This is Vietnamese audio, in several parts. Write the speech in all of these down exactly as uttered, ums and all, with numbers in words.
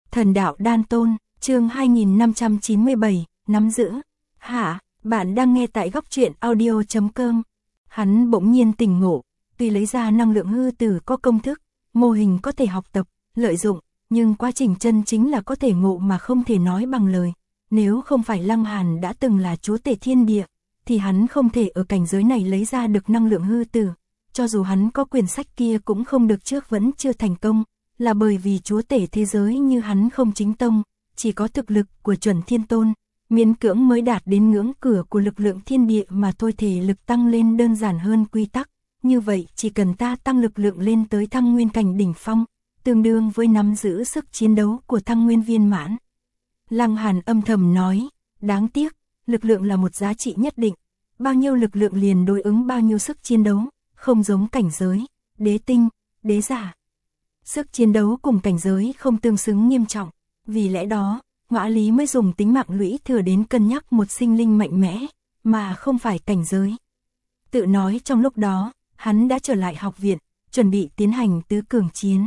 Thần đạo đan tôn, chương hai nghìn năm trăm chín mươi bảy, nắm giữ. Hả, bạn đang nghe tại góc truyện audio chấm com. Hắn bỗng nhiên tỉnh ngộ, tuy lấy ra năng lượng hư tử có công thức, mô hình có thể học tập, lợi dụng, nhưng quá trình chân chính là có thể ngộ mà không thể nói bằng lời. Nếu không phải Lăng Hàn đã từng là chúa tể thiên địa, thì hắn không thể ở cảnh giới này lấy ra được năng lượng hư tử. Cho dù hắn có quyển sách kia cũng không được trước vẫn chưa thành công, là bởi vì chúa tể thế giới như hắn không chính tông, chỉ có thực lực của chuẩn thiên tôn, miễn cưỡng mới đạt đến ngưỡng cửa của lực lượng thiên địa mà thôi. Thể lực tăng lên đơn giản hơn quy tắc, như vậy chỉ cần ta tăng lực lượng lên tới thăng nguyên cảnh đỉnh phong, tương đương với nắm giữ sức chiến đấu của thăng nguyên viên mãn. Lăng Hàn âm thầm nói, đáng tiếc, lực lượng là một giá trị nhất định, bao nhiêu lực lượng liền đối ứng bao nhiêu sức chiến đấu, không giống cảnh giới, đế tinh, đế giả. Sức chiến đấu cùng cảnh giới không tương xứng nghiêm trọng, vì lẽ đó, Ngõa Lý mới dùng tính mạng lũy thừa đến cân nhắc một sinh linh mạnh mẽ, mà không phải cảnh giới. Tự nói trong lúc đó, hắn đã trở lại học viện, chuẩn bị tiến hành tứ cường chiến.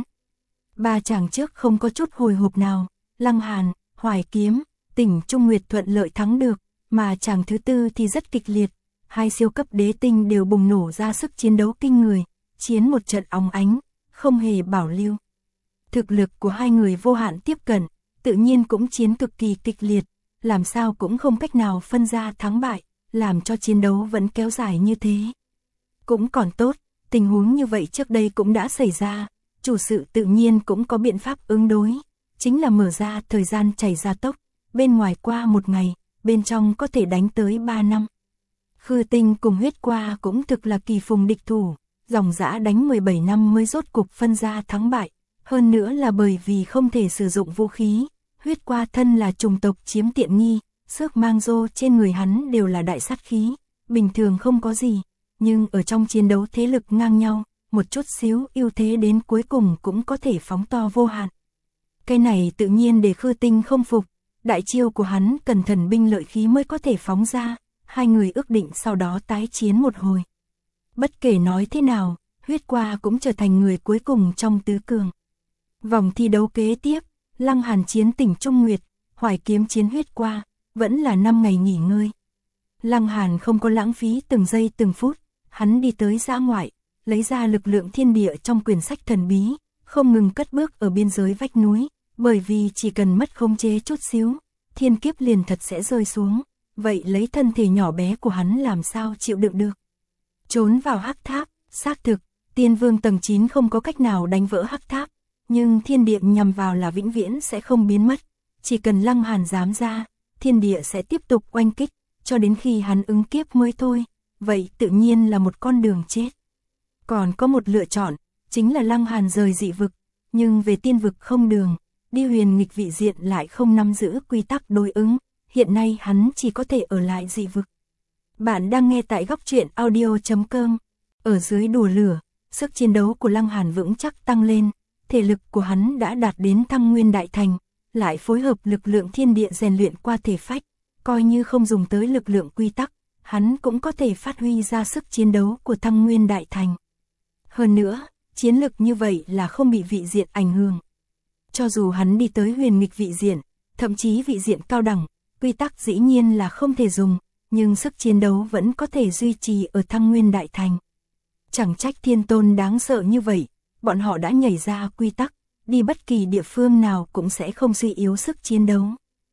Ba chàng trước không có chút hồi hộp nào, Lăng Hàn, Hoài Kiếm, Tỉnh Trung Nguyệt thuận lợi thắng được, mà chàng thứ tư thì rất kịch liệt. Hai siêu cấp đế tinh đều bùng nổ ra sức chiến đấu kinh người, chiến một trận óng ánh, không hề bảo lưu. Thực lực của hai người vô hạn tiếp cận, tự nhiên cũng chiến cực kỳ kịch liệt, làm sao cũng không cách nào phân ra thắng bại, làm cho chiến đấu vẫn kéo dài như thế. Cũng còn tốt, tình huống như vậy trước đây cũng đã xảy ra, chủ sự tự nhiên cũng có biện pháp ứng đối, chính là mở ra thời gian chảy ra tốc, bên ngoài qua một ngày, bên trong có thể đánh tới ba năm. Khư Tinh cùng Huyết Qua cũng thực là kỳ phùng địch thủ, dòng dã đánh mười bảy năm mới rốt cục phân ra thắng bại, hơn nữa là bởi vì không thể sử dụng vũ khí. Huyết Qua thân là chủng tộc chiếm tiện nghi, xước mang rô trên người hắn đều là đại sát khí, bình thường không có gì, nhưng ở trong chiến đấu thế lực ngang nhau, một chút xíu ưu thế đến cuối cùng cũng có thể phóng to vô hạn. Cái này tự nhiên để Khư Tinh không phục, đại chiêu của hắn cần thần binh lợi khí mới có thể phóng ra, hai người ước định sau đó tái chiến một hồi. Bất kể nói thế nào, Huyết Qua cũng trở thành người cuối cùng trong tứ cường. Vòng thi đấu kế tiếp, Lăng Hàn chiến Tỉnh Trung Nguyệt, Hoài Kiếm chiến Huyết Qua, vẫn là năm ngày nghỉ ngơi. Lăng Hàn không có lãng phí từng giây từng phút, hắn đi tới dã ngoại, lấy ra lực lượng thiên địa trong quyển sách thần bí, không ngừng cất bước ở biên giới vách núi, bởi vì chỉ cần mất khống chế chút xíu, thiên kiếp liền thật sẽ rơi xuống, vậy lấy thân thể nhỏ bé của hắn làm sao chịu đựng được. Trốn vào hắc tháp, xác thực, Tiên Vương tầng chín không có cách nào đánh vỡ hắc tháp, nhưng thiên địa nhằm vào là vĩnh viễn sẽ không biến mất, chỉ cần Lăng Hàn dám ra, thiên địa sẽ tiếp tục oanh kích, cho đến khi hắn ứng kiếp mới thôi, vậy tự nhiên là một con đường chết. Còn có một lựa chọn, chính là Lăng Hàn rời dị vực, nhưng về tiên vực không đường, đi huyền nghịch vị diện lại không nắm giữ quy tắc đối ứng, hiện nay hắn chỉ có thể ở lại dị vực. Bạn đang nghe tại góc truyện audio chấm com. Ở dưới đùa lửa, sức chiến đấu của Lăng Hàn vững chắc tăng lên, thể lực của hắn đã đạt đến thăng nguyên đại thành, lại phối hợp lực lượng thiên địa rèn luyện qua thể phách, coi như không dùng tới lực lượng quy tắc, hắn cũng có thể phát huy ra sức chiến đấu của thăng nguyên đại thành. Hơn nữa, chiến lực như vậy là không bị vị diện ảnh hưởng. Cho dù hắn đi tới huyền nghịch vị diện, thậm chí vị diện cao đẳng, quy tắc dĩ nhiên là không thể dùng, nhưng sức chiến đấu vẫn có thể duy trì ở thăng nguyên đại thành. Chẳng trách thiên tôn đáng sợ như vậy, bọn họ đã nhảy ra quy tắc, đi bất kỳ địa phương nào cũng sẽ không suy yếu sức chiến đấu.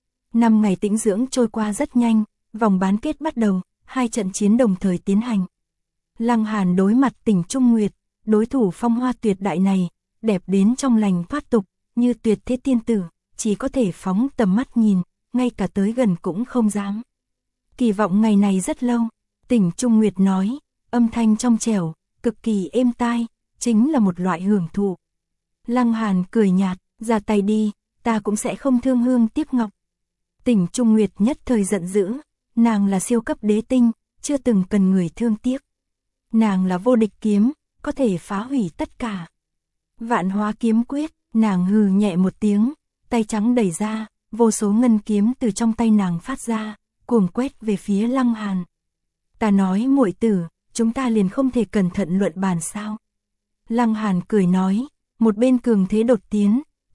Năm ngày tĩnh dưỡng trôi qua rất nhanh, vòng bán kết bắt đầu, hai trận chiến đồng thời tiến hành. Lăng Hàn đối mặt Tỉnh Trung Nguyệt, đối thủ phong hoa tuyệt đại này, đẹp đến trong lành thoát tục, như tuyệt thế tiên tử, chỉ có thể phóng tầm mắt nhìn, ngay cả tới gần cũng không dám. Kỳ vọng ngày này rất lâu, Tỉnh Trung Nguyệt nói, âm thanh trong trẻo, cực kỳ êm tai, chính là một loại hưởng thụ. Lăng Hàn cười nhạt, ra tay đi, ta cũng sẽ không thương hương tiếc ngọc. Tỉnh Trung Nguyệt nhất thời giận dữ, nàng là siêu cấp đế tinh, chưa từng cần người thương tiếc. Nàng là vô địch kiếm, có thể phá hủy tất cả. Vạn hóa kiếm quyết, nàng hừ nhẹ một tiếng, tay trắng đẩy ra, vô số ngân kiếm từ trong tay nàng phát ra, cuồng quét về phía Lăng Hàn. Ta nói muội tử, chúng ta liền không thể cẩn thận luận bàn sao? Lăng Hàn cười nói, một bên cường thế đột tiến,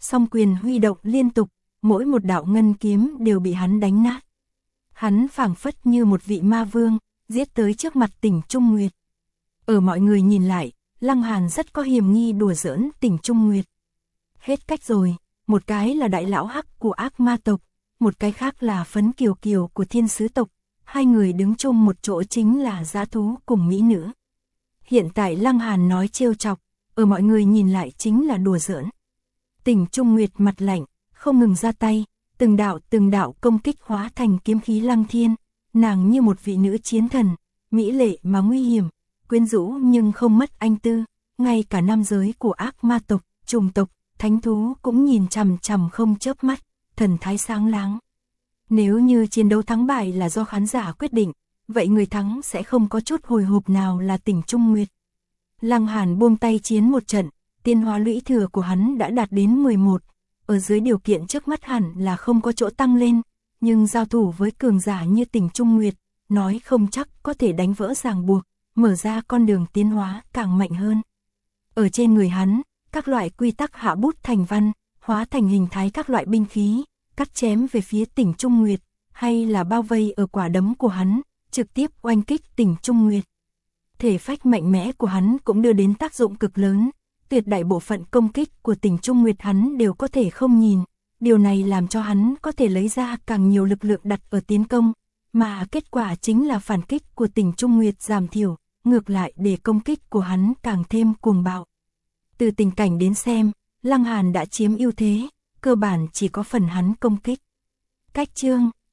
song quyền huy động liên tục, mỗi một đạo ngân kiếm đều bị hắn đánh nát. Hắn phảng phất như một vị ma vương, giết tới trước mặt Tỉnh Trung Nguyệt. Ở mọi người nhìn lại, Lăng Hàn rất có hiềm nghi đùa giỡn Tỉnh Trung Nguyệt. Hết cách rồi, một cái là đại lão hắc của ác ma tộc, một cái khác là phấn kiều kiều của thiên sứ tộc, hai người đứng chung một chỗ chính là dã thú cùng mỹ nữ. Hiện tại Lăng Hàn nói trêu chọc, ở mọi người nhìn lại chính là đùa giỡn. Tỉnh Trung Nguyệt mặt lạnh, không ngừng ra tay, từng đạo từng đạo công kích hóa thành kiếm khí lăng thiên, nàng như một vị nữ chiến thần, mỹ lệ mà nguy hiểm, quyến rũ nhưng không mất anh tư, ngay cả nam giới của ác ma tộc, trùng tộc, thánh thú cũng nhìn chằm chằm không chớp mắt, thần thái sáng láng. Nếu như chiến đấu thắng bại là do khán giả quyết định, vậy người thắng sẽ không có chút hồi hộp nào là Tỉnh Trung Nguyệt. Lăng Hàn buông tay chiến một trận, tiên hóa lũy thừa của hắn đã đạt đến mười một, ở dưới điều kiện trước mắt hẳn là không có chỗ tăng lên, nhưng giao thủ với cường giả như Tỉnh Trung Nguyệt, nói không chắc có thể đánh vỡ ràng buộc, mở ra con đường tiến hóa càng mạnh hơn. Ở trên người hắn, các loại quy tắc hạ bút thành văn, hóa thành hình thái các loại binh khí, cắt chém về phía Tỉnh Trung Nguyệt, hay là bao vây ở quả đấm của hắn, trực tiếp oanh kích Tỉnh Trung Nguyệt. Thể phách mạnh mẽ của hắn cũng đưa đến tác dụng cực lớn, tuyệt đại bộ phận công kích của Tỉnh Trung Nguyệt hắn đều có thể không nhìn, điều này làm cho hắn có thể lấy ra càng nhiều lực lượng đặt ở tiến công, mà kết quả chính là phản kích của Tỉnh Trung Nguyệt giảm thiểu, ngược lại để công kích của hắn càng thêm cuồng bạo. Từ tình cảnh đến xem, Lăng Hàn đã chiếm ưu thế, cơ bản chỉ có phần hắn công kích. Cách chương,